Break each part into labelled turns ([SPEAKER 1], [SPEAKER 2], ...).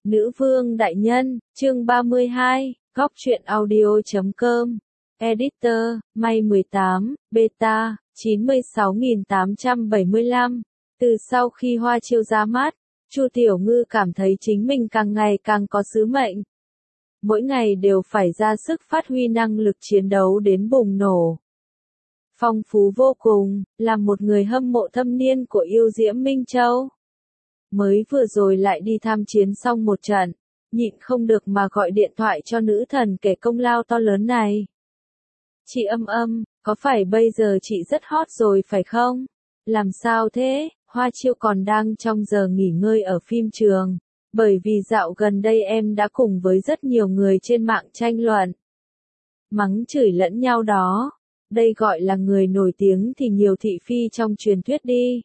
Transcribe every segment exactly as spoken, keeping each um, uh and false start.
[SPEAKER 1] Nữ vương đại nhân, chương ba mươi hai, góc truyện audio chấm com. Editor, May mười tám, Beta, chín mươi sáu nghìn tám trăm bảy mươi lăm. Từ sau khi Hoa Chiêu ra mắt, Chu Tiểu Ngư cảm thấy chính mình càng ngày càng có sứ mệnh. Mỗi ngày đều phải ra sức phát huy năng lực chiến đấu đến bùng nổ. Phong phú vô cùng, là một người hâm mộ thâm niên của yêu diễm Minh Châu. Mới vừa rồi lại đi tham chiến xong một trận, nhịn không được mà gọi điện thoại cho nữ thần kể công lao to lớn này. Chị Âm Âm, có phải bây giờ chị rất hot rồi phải không? Làm sao thế? Hoa Chiêu còn đang trong giờ nghỉ ngơi ở phim trường, bởi vì dạo gần đây em đã cùng với rất nhiều người trên mạng tranh luận. Mắng chửi lẫn nhau đó. Đây gọi là người nổi tiếng thì nhiều thị phi trong truyền thuyết đi.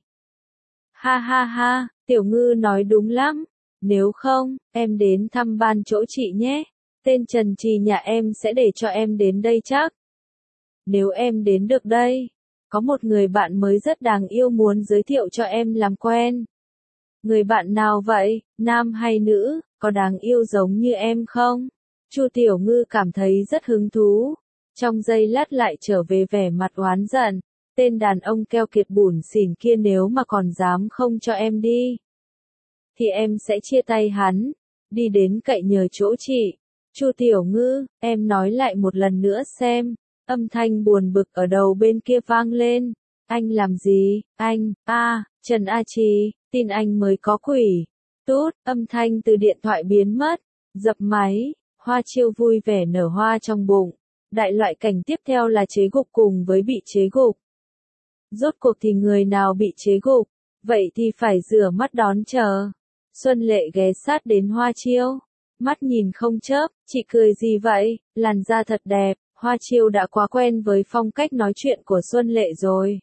[SPEAKER 1] Ha ha ha, Tiểu Ngư nói đúng lắm. Nếu không, em đến thăm ban chỗ chị nhé. Tên Trần Trì nhà em sẽ để cho em đến đây chắc. Nếu em đến được đây, có một người bạn mới rất đáng yêu muốn giới thiệu cho em làm quen. Người bạn nào vậy, nam hay nữ, có đáng yêu giống như em không? Chu Tiểu Ngư cảm thấy rất hứng thú. Trong giây lát lại trở về vẻ mặt oán giận. Tên đàn ông keo kiệt bủn xỉn kia nếu mà còn dám không cho em đi, thì em sẽ chia tay hắn, đi đến cậy nhờ chỗ chị. Chu Tiểu Ngư, em nói lại một lần nữa xem. Âm thanh buồn bực ở đầu bên kia vang lên. Anh làm gì? Anh, a, à, Trần A Trì, tin anh mới có quỷ. Tút, âm thanh từ điện thoại biến mất. Dập máy, Hoa Chiêu vui vẻ nở hoa trong bụng. Đại loại cảnh tiếp theo là chế gục cùng với bị chế gục. Rốt cuộc thì người nào bị chế gục, vậy thì phải rửa mắt đón chờ. Xuân Lệ ghé sát đến Hoa Chiêu, mắt nhìn không chớp, chị cười gì vậy, làn da thật đẹp. Hoa Chiêu đã quá quen với phong cách nói chuyện của Xuân Lệ rồi.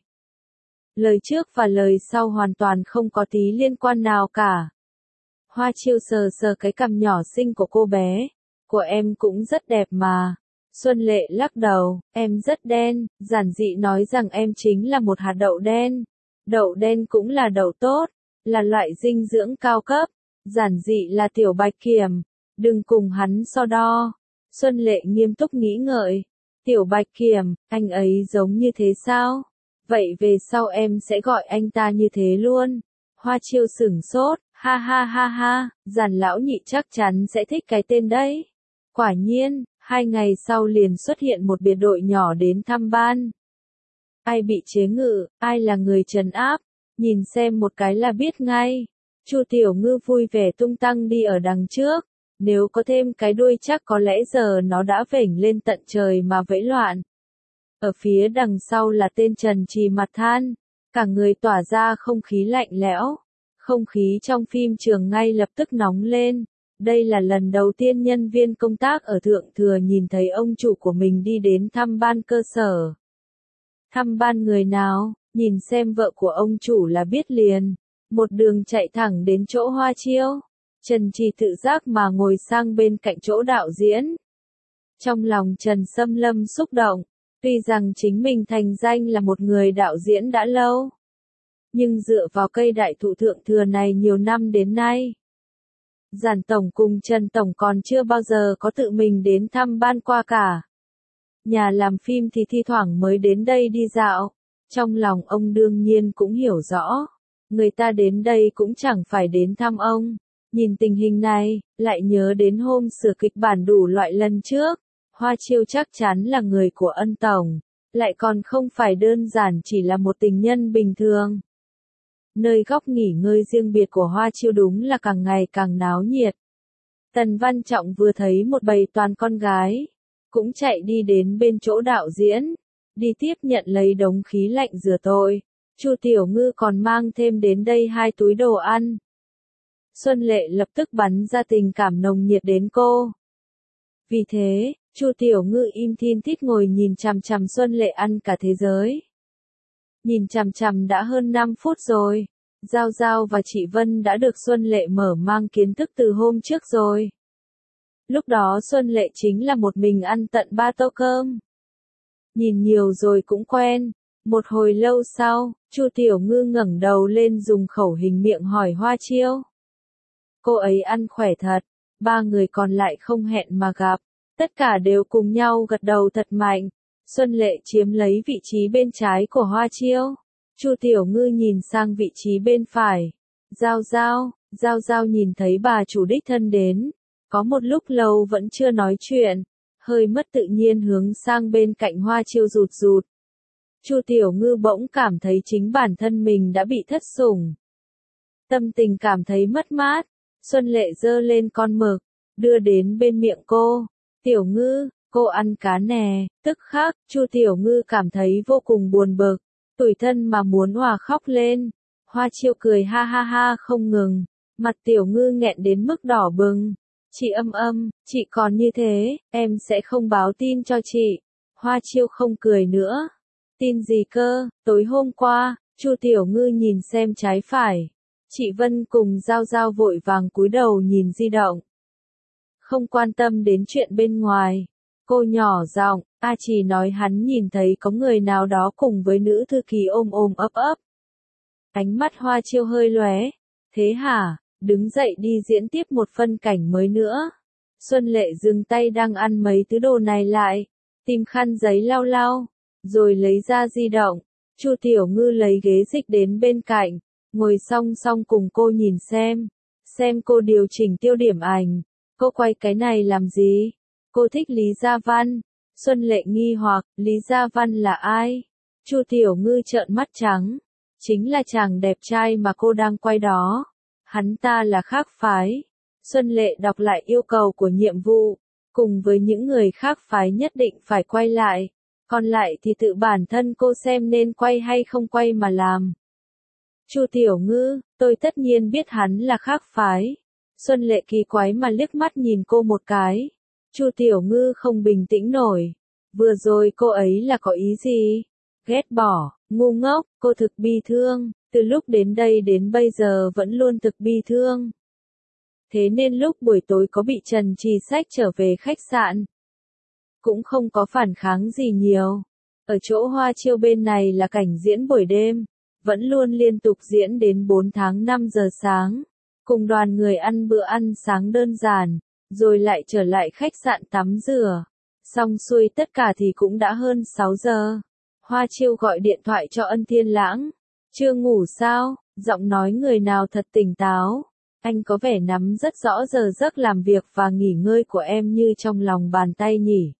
[SPEAKER 1] Lời trước và lời sau hoàn toàn không có tí liên quan nào cả. Hoa Chiêu sờ sờ cái cằm nhỏ xinh của cô bé. Của em cũng rất đẹp mà. Xuân Lệ lắc đầu, em rất đen, giản dị nói rằng em chính là một hạt đậu đen. Đậu đen cũng là đậu tốt, là loại dinh dưỡng cao cấp. Giản dị là Tiểu Bạch Kiểm, đừng cùng hắn so đo. Xuân Lệ nghiêm túc nghĩ ngợi. Tiểu Bạch Kiểm, anh ấy giống như thế sao? Vậy về sau em sẽ gọi anh ta như thế luôn. Hoa Chiêu sửng sốt, ha ha ha ha, Giản lão nhị chắc chắn sẽ thích cái tên đấy. Quả nhiên, hai ngày sau liền xuất hiện một biệt đội nhỏ đến thăm ban. Ai bị chế ngự, ai là người trấn áp, nhìn xem một cái là biết ngay. Chu Tiểu Ngư vui vẻ tung tăng đi ở đằng trước. Nếu có thêm cái đuôi chắc có lẽ giờ nó đã vểnh lên tận trời mà vẫy loạn. Ở phía đằng sau là tên Trần Trì mặt than, cả người tỏa ra không khí lạnh lẽo. Không khí trong phim trường ngay lập tức nóng lên. Đây là lần đầu tiên nhân viên công tác ở Thượng Thừa nhìn thấy ông chủ của mình đi đến thăm ban cơ sở. Thăm ban người nào, nhìn xem vợ của ông chủ là biết liền. Một đường chạy thẳng đến chỗ Hoa Chiêu. Trần Trì tự giác mà ngồi sang bên cạnh chỗ đạo diễn. Trong lòng Trần Sâm Lâm xúc động, tuy rằng chính mình thành danh là một người đạo diễn đã lâu, nhưng dựa vào cây đại thụ Thượng Thừa này nhiều năm đến nay, Giản Tổng cùng Trần Tổng còn chưa bao giờ có tự mình đến thăm ban qua cả. Nhà làm phim thì thi thoảng mới đến đây đi dạo. Trong lòng ông đương nhiên cũng hiểu rõ, người ta đến đây cũng chẳng phải đến thăm ông. Nhìn tình hình này, lại nhớ đến hôm sửa kịch bản đủ loại lần trước. Hoa Chiêu chắc chắn là người của Ân Tổng, lại còn không phải đơn giản chỉ là một tình nhân bình thường. Nơi góc nghỉ ngơi riêng biệt của Hoa Chiêu đúng là càng ngày càng náo nhiệt. Tần Văn Trọng vừa thấy một bầy toàn con gái, cũng chạy đi đến bên chỗ đạo diễn, đi tiếp nhận lấy đống khí lạnh rửa tội. Chu Tiểu Ngư còn mang thêm đến đây hai túi đồ ăn. Xuân Lệ lập tức bắn ra tình cảm nồng nhiệt đến cô. Vì thế, Chu Tiểu Ngư im thin thít ngồi nhìn chằm chằm Xuân Lệ ăn cả thế giới. Nhìn chằm chằm đã hơn năm phút rồi. Giao Giao và chị Vân đã được Xuân Lệ mở mang kiến thức từ hôm trước rồi. Lúc đó Xuân Lệ chính là một mình ăn tận ba tô cơm. Nhìn nhiều rồi cũng quen. Một hồi lâu sau, Chu Tiểu Ngư ngẩng đầu lên dùng khẩu hình miệng hỏi Hoa Chiêu. cô ấy ăn khỏe thật. Ba người còn lại không hẹn mà gặp, tất cả đều cùng nhau gật đầu thật mạnh. Xuân Lệ chiếm lấy vị trí bên trái của Hoa Chiêu. Chu Tiểu Ngư nhìn sang vị trí bên phải. Giao Giao, Giao Giao nhìn thấy bà chủ đích thân đến, có một lúc lâu vẫn chưa nói chuyện, hơi mất tự nhiên hướng sang bên cạnh Hoa Chiêu rụt rụt. Chu Tiểu Ngư bỗng cảm thấy chính bản thân mình đã bị thất sủng. Tâm tình cảm thấy mất mát, Xuân Lệ giơ lên con mực, đưa đến bên miệng cô. Tiểu Ngư, cô ăn cá nè. Tức khắc, Chu Tiểu Ngư cảm thấy vô cùng buồn bực, tủi thân mà muốn òa khóc lên. Hoa Chiêu cười ha ha ha không ngừng, mặt Tiểu Ngư nghẹn đến mức đỏ bừng. Chị Âm Âm, chị còn như thế, em sẽ không báo tin cho chị. Hoa Chiêu không cười nữa. Tin gì cơ? Tối hôm qua, Chu Tiểu Ngư nhìn xem trái phải. Chị Vân cùng Giao Giao vội vàng cúi đầu nhìn di động, không quan tâm đến chuyện bên ngoài. Cô nhỏ giọng, A Chỉ nói hắn nhìn thấy có người nào đó cùng với nữ thư ký ôm ôm ấp ấp. Ánh mắt Hoa Chiêu hơi lóe. Thế hả? Đứng dậy đi diễn tiếp một phân cảnh mới nữa. Xuân Lệ dừng tay đang ăn mấy thứ đồ này lại, tìm khăn giấy lau lau, rồi lấy ra di động. Chu Tiểu Ngư lấy ghế dịch đến bên cạnh, ngồi song song cùng cô nhìn xem, xem cô điều chỉnh tiêu điểm ảnh. Cô quay cái này làm gì? Cô thích Lý Gia Văn. Xuân Lệ nghi hoặc, Lý Gia Văn là ai? Chu Tiểu Ngư trợn mắt trắng. Chính là chàng đẹp trai mà cô đang quay đó. Hắn ta là khác phái. Xuân Lệ đọc lại yêu cầu của nhiệm vụ, cùng với những người khác phái nhất định phải quay lại, còn lại thì tự bản thân cô xem nên quay hay không quay mà làm. Chu Tiểu Ngư, tôi tất nhiên biết hắn là khác phái. Xuân Lệ kỳ quái mà liếc mắt nhìn cô một cái. Chu Tiểu Ngư không bình tĩnh nổi. Vừa rồi cô ấy là có ý gì? Ghét bỏ, ngu ngốc, cô thực bi thương, từ lúc đến đây đến bây giờ vẫn luôn thực bi thương. Thế nên lúc buổi tối có bị Trần Trì xách trở về khách sạn, cũng không có phản kháng gì nhiều. Ở chỗ Hoa Chiêu bên này là cảnh diễn buổi đêm, vẫn luôn liên tục diễn đến bốn tháng năm giờ sáng, cùng đoàn người ăn bữa ăn sáng đơn giản, rồi lại trở lại khách sạn tắm rửa. Xong xuôi tất cả thì cũng đã hơn sáu giờ. Hoa Chiêu gọi điện thoại cho Ân Thiên Lãng. Chưa ngủ sao? Giọng nói người nào thật tỉnh táo. Anh có vẻ nắm rất rõ giờ giấc làm việc và nghỉ ngơi của em như trong lòng bàn tay nhỉ.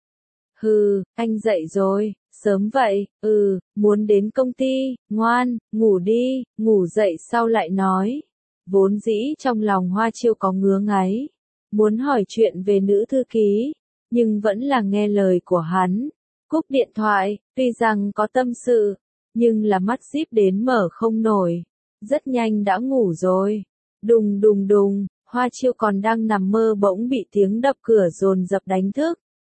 [SPEAKER 1] Hừ, anh dậy rồi, sớm vậy, ừ, muốn đến công ty, ngoan, ngủ đi, ngủ dậy sau lại nói. Vốn dĩ trong lòng Hoa Chiêu có ngứa ngáy, muốn hỏi chuyện về nữ thư ký, nhưng vẫn là nghe lời của hắn. Cúp điện thoại, tuy rằng có tâm sự, nhưng là mắt díp đến mở không nổi. Rất nhanh đã ngủ rồi. Đùng đùng đùng, Hoa Chiêu còn đang nằm mơ bỗng bị tiếng đập cửa dồn dập đánh thức.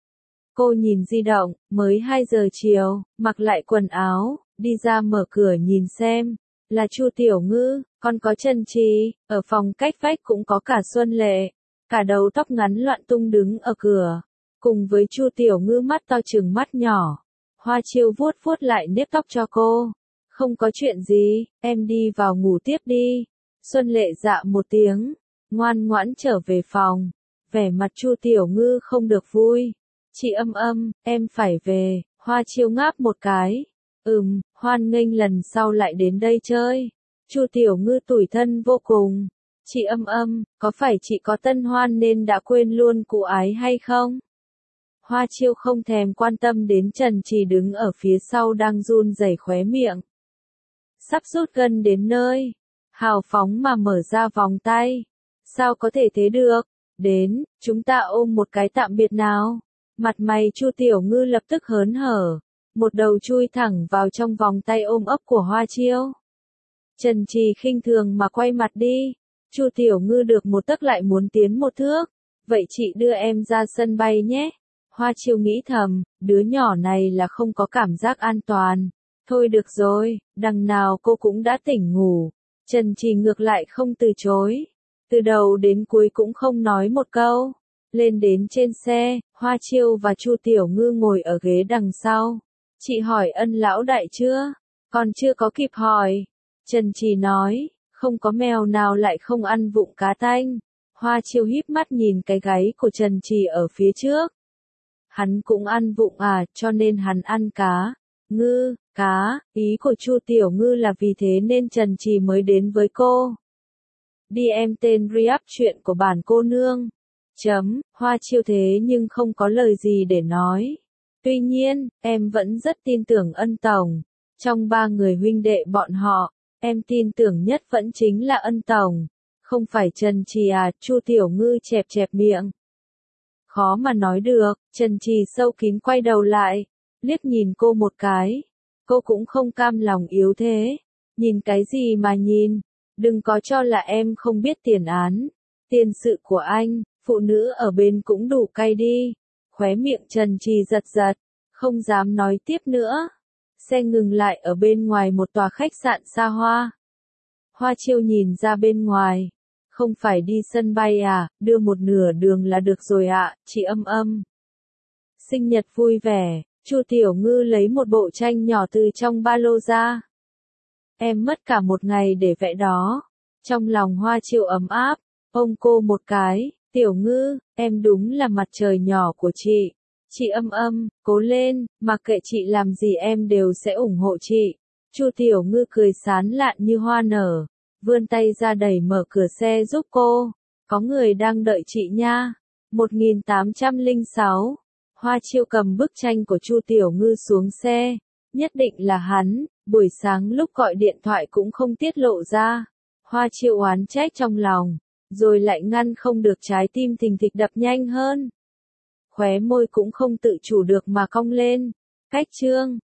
[SPEAKER 1] Cô nhìn di động, mới hai giờ chiều, mặc lại quần áo, đi ra mở cửa nhìn xem. Là Chu Tiểu Ngư, còn có Trần Trì, ở phòng cách vách cũng có cả Xuân Lệ. Cả đầu tóc ngắn loạn tung đứng ở cửa, cùng với Chu Tiểu Ngư mắt to trừng mắt nhỏ. Hoa Chiêu vuốt vuốt lại nếp tóc cho cô. Không có chuyện gì, em đi vào ngủ tiếp đi. Xuân Lệ dạ một tiếng, ngoan ngoãn trở về phòng. Vẻ mặt Chu Tiểu Ngư không được vui. Chị Âm Âm, em phải về. Hoa Chiêu ngáp một cái. Ừm, hoan nghênh lần sau lại đến đây chơi. Chu Tiểu Ngư tủi thân vô cùng. Chị Âm Âm, có phải chị có tân hoan nên đã quên luôn cụ ái hay không? Hoa Chiêu không thèm quan tâm đến Trần Trì đứng ở phía sau đang run rẩy khóe miệng. Sắp rút gân đến nơi. Hào phóng mà mở ra vòng tay. Sao có thể thế được? Đến, chúng ta ôm một cái tạm biệt nào. Mặt mày Chu Tiểu Ngư lập tức hớn hở. Một đầu chui thẳng vào trong vòng tay ôm ấp của Hoa Chiêu. Trần Trì khinh thường mà quay mặt đi. Chu Tiểu Ngư được một tấc lại muốn tiến một thước. Vậy chị đưa em ra sân bay nhé. Hoa Chiêu nghĩ thầm, đứa nhỏ này là không có cảm giác an toàn. Thôi được rồi, đằng nào cô cũng đã tỉnh ngủ. Trần Trì ngược lại không từ chối. Từ đầu đến cuối cũng không nói một câu. Lên đến trên xe, Hoa Chiêu và Chu Tiểu Ngư ngồi ở ghế đằng sau. Chị hỏi Ân lão đại chưa? Còn chưa có kịp hỏi. Trần Trì nói, Không có mèo nào lại không ăn vụng cá tanh. Hoa Chiêu híp mắt nhìn cái gáy của Trần Trì ở phía trước. Hắn cũng ăn vụng à, cho nên hắn ăn cá. Ngư, cá, ý của Chu Tiểu Ngư là vì thế nên Trần Trì mới đến với cô. Đi em tên Riap chuyện của bản cô nương. Chấm, Hoa Chiêu thế nhưng không có lời gì để nói. Tuy nhiên, em vẫn rất tin tưởng Ân Tổng. Trong ba người huynh đệ bọn họ, em tin tưởng nhất vẫn chính là Ân Tổng. Không phải Trần Trì à, Chu Tiểu Ngư chẹp chẹp miệng. Khó mà nói được, Trần Trì sâu kín quay đầu lại, liếc nhìn cô một cái. Cô cũng không cam lòng yếu thế. Nhìn cái gì mà nhìn, đừng có cho là em không biết tiền án. Tiền sự của anh, phụ nữ ở bên cũng đủ cay đi. Khóe miệng Trần Trì giật giật, không dám nói tiếp nữa. Xe ngừng lại ở bên ngoài một tòa khách sạn xa hoa. Hoa Chiêu nhìn ra bên ngoài. Không phải đi sân bay à, đưa một nửa đường là được rồi ạ, à, chị Âm Âm. Sinh nhật vui vẻ, Chu Tiểu Ngư lấy một bộ tranh nhỏ từ trong ba lô ra. Em mất cả một ngày để vẽ đó. Trong lòng Hoa Chiêu ấm áp, ôm cô một cái, Tiểu Ngư, em đúng là mặt trời nhỏ của chị. Chị Âm Âm, cố lên, mặc kệ chị làm gì em đều sẽ ủng hộ chị. Chu Tiểu Ngư cười sán lạn như hoa nở, vươn tay ra đẩy mở cửa xe giúp cô. Có người đang đợi chị nha. một nghìn tám trăm lẻ sáu. Hoa Chiêu cầm bức tranh của Chu Tiểu Ngư xuống xe. Nhất định là hắn, buổi sáng lúc gọi điện thoại cũng không tiết lộ ra. Hoa Chiêu oán trách trong lòng, rồi lại ngăn không được trái tim thình thịch đập nhanh hơn. Khóe môi cũng không tự chủ được mà cong lên. Cách chương